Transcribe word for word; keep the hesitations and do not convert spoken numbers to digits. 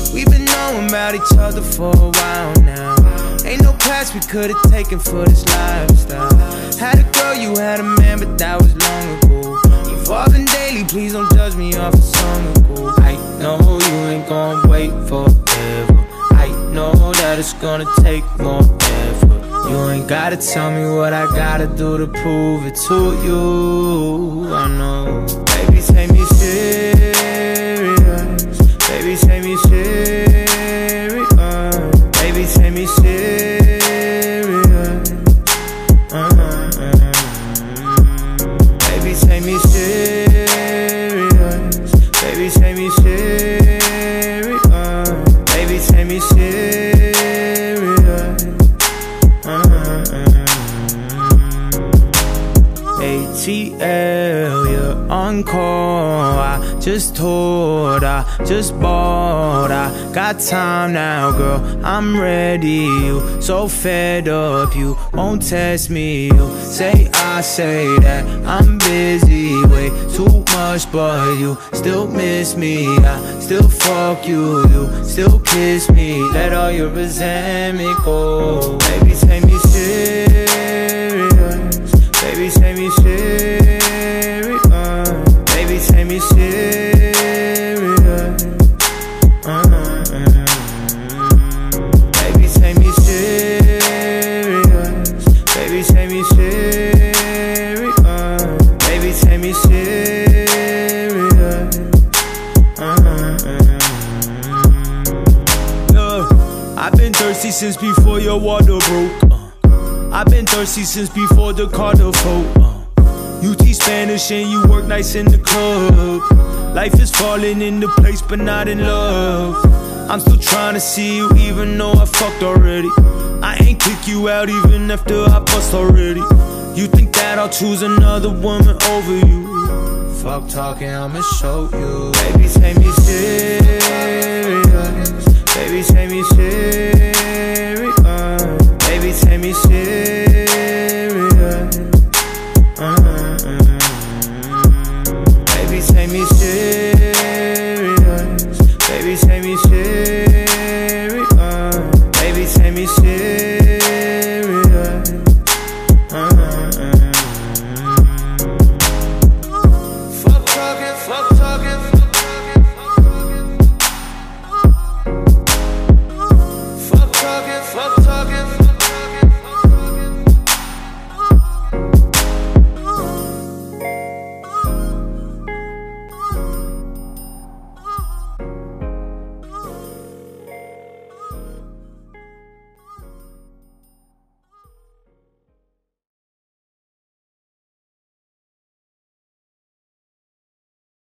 We've been knowing about each other for a while now. Ain't no class we could've taken for this lifestyle. Had a girl, you had a man, but that was long ago. Evolving daily, please don't judge me off a song ago. I know you ain't gonna wait forever. I know that it's gonna take more effort. You ain't gotta tell me what I gotta do to prove it to you. I know. Baby, take me serious. Baby, take me serious. Baby, take me serious. uh-huh. Baby, take me serious. Baby, take me serious. Baby, take me serious. uh-huh. A T L, you're on call. I just told, I just bought. I got time now, girl, I'm ready. You so fed up, you won't test me. You say I say that I'm busy, way too much, but you still miss me. I still fuck you, you still kiss me. Let all your resentment go. Baby, take me serious. Baby, take me serious. Baby, take me serious. uh-huh. Baby, take me serious. Baby, take me serious. Baby, take me serious. uh-huh. Look, I've been thirsty since before your water broke. uh. I've been thirsty since before the Carter folk. uh. You teach Spanish and you work nights in the club. Life is falling into place but not in love. I'm still trying to see you even though I fucked already. I ain't kick you out even after I bust already. You think that I'll choose another woman over you? Fuck talking, I'ma show you. Baby, take me serious. Baby, take me serious. Baby, take me serious.